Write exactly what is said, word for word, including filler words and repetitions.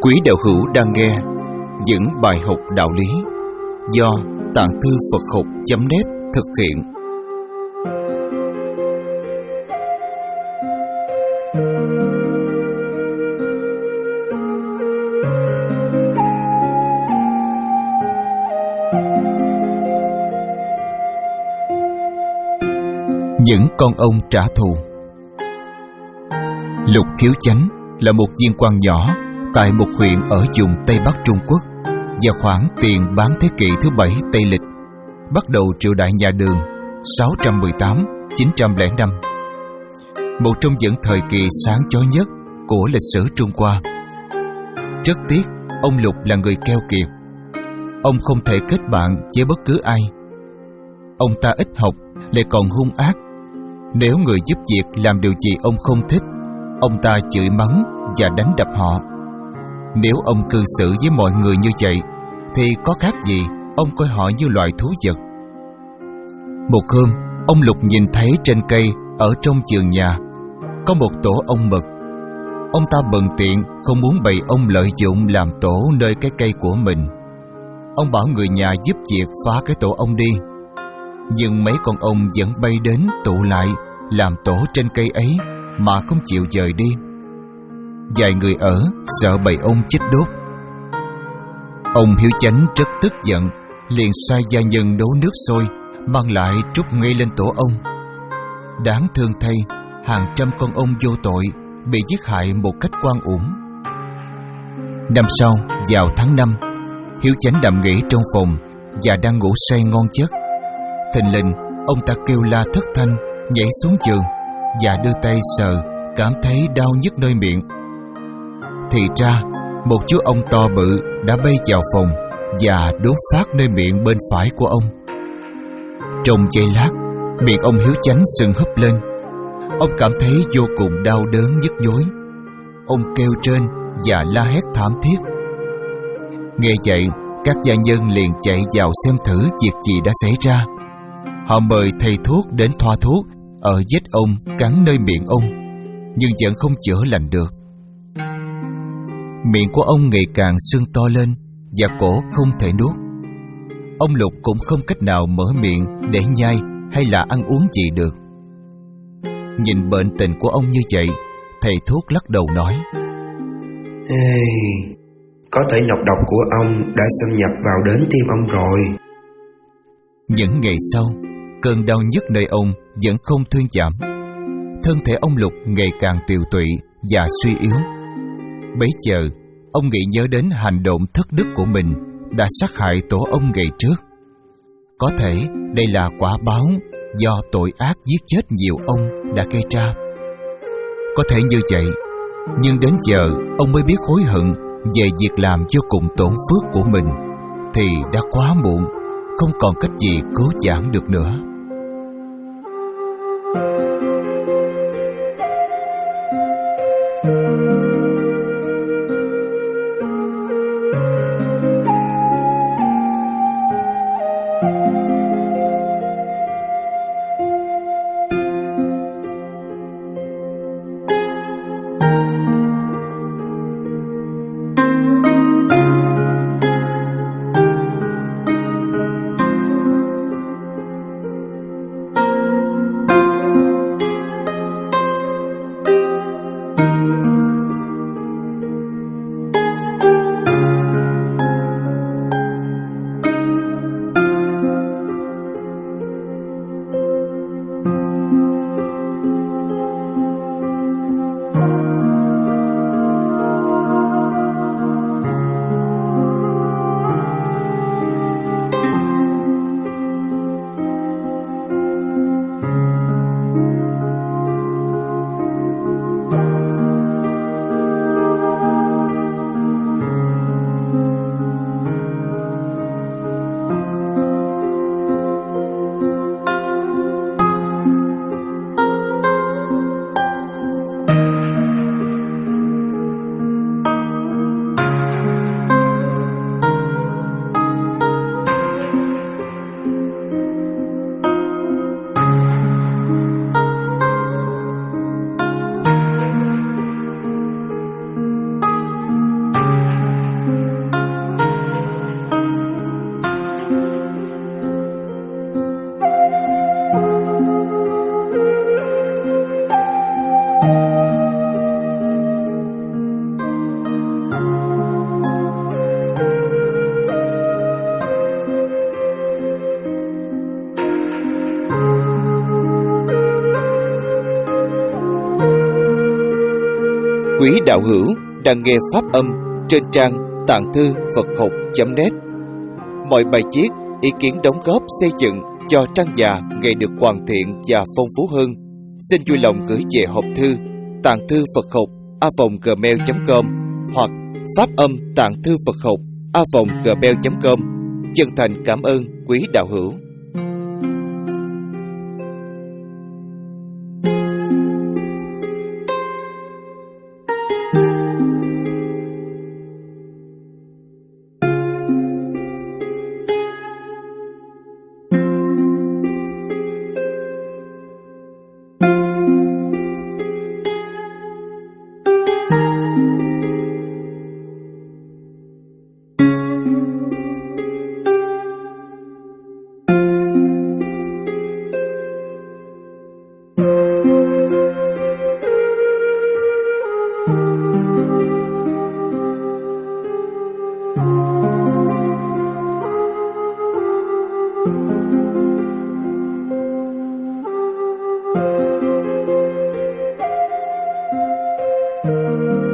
Quý đạo hữu đang nghe những bài học đạo lý do Tạng Thư Phật Học chấm net thực hiện. Những con ông trả thù. Lục Khiếu Chánh là một viên quan nhỏ tại một huyện ở vùng Tây Bắc Trung Quốc vào khoảng tiền bán thế kỷ thứ bảy Tây Lịch, bắt đầu triều đại nhà Đường sáu trăm mười tám đến chín trăm lẻ năm, một trong những thời kỳ sáng chói nhất của lịch sử Trung Hoa. Rất tiếc, ông Lục là người keo kiệt. Ông không thể kết bạn với bất cứ ai. Ông ta ít học, lại còn hung ác. Nếu người giúp việc làm điều gì ông không thích, ông ta chửi mắng và đánh đập họ. Nếu ông cư xử với mọi người như vậy, thì có khác gì ông coi họ như loại thú vật. Một hôm, ông Lục nhìn thấy trên cây ở trong vườn nhà có một tổ ong mật. Ông ta bần tiện không muốn bầy ong lợi dụng làm tổ nơi cái cây của mình. Ông bảo người nhà giúp việc phá cái tổ ong đi. Nhưng mấy con ong vẫn bay đến tụ lại làm tổ trên cây ấy mà không chịu dời đi. Vài người ở sợ bầy ong chích đốt. Ông Hiếu Chánh rất tức giận, liền sai gia nhân nấu nước sôi mang lại trút ngay lên tổ ong. Đáng thương thay, hàng trăm con ong vô tội bị giết hại một cách oan uổng. Năm sau, vào tháng năm, Hiếu Chánh nằm nghỉ trong phòng và đang ngủ say ngon giấc. Thình lình, ông ta kêu la thất thanh, nhảy xuống giường và đưa tay sờ, cảm thấy đau nhức nơi miệng. Thì ra, một chú ong to bự đã bay vào phòng và đốt phát nơi miệng bên phải của ông. Trong giây lát, miệng ông Hiếu Chánh sưng húp lên. Ông cảm thấy vô cùng đau đớn nhức nhối. Ông kêu trên và la hét thảm thiết. Nghe vậy, các gia nhân liền chạy vào xem thử việc gì đã xảy ra. Họ mời thầy thuốc đến thoa thuốc ở vết ong cắn nơi miệng ông, nhưng vẫn không chữa lành được. Miệng của ông ngày càng sưng to lên và cổ không thể nuốt. Ông Lục cũng không cách nào mở miệng để nhai hay là ăn uống gì được. Nhìn bệnh tình của ông như vậy, thầy thuốc lắc đầu nói: Ê, có thể nọc độc của ông đã xâm nhập vào đến tim ông rồi. Những ngày sau, cơn đau nhức nơi ông vẫn không thuyên giảm. Thân thể ông Lục ngày càng tiều tụy và suy yếu. Bấy giờ, ông nghĩ nhớ đến hành động thất đức của mình đã sát hại tổ ong ngày trước. Có thể đây là quả báo do tội ác giết chết nhiều ong đã gây ra. Có thể như vậy, nhưng đến giờ ông mới biết hối hận về việc làm vô cùng tổn phước của mình, thì đã quá muộn, không còn cách gì cứu vãn được nữa. Quý đạo hữu đang nghe pháp âm trên trang tạng thư Phật học chấm net. Mọi bài viết, ý kiến đóng góp xây dựng cho trang già ngày được hoàn thiện và phong phú hơn, xin vui lòng gửi về hộp thư tạng thư Phật học a vòng gmail chấm com hoặc pháp âm tạng thư Phật học a vòng gmail chấm com. Chân thành cảm ơn quý đạo hữu. Thank you.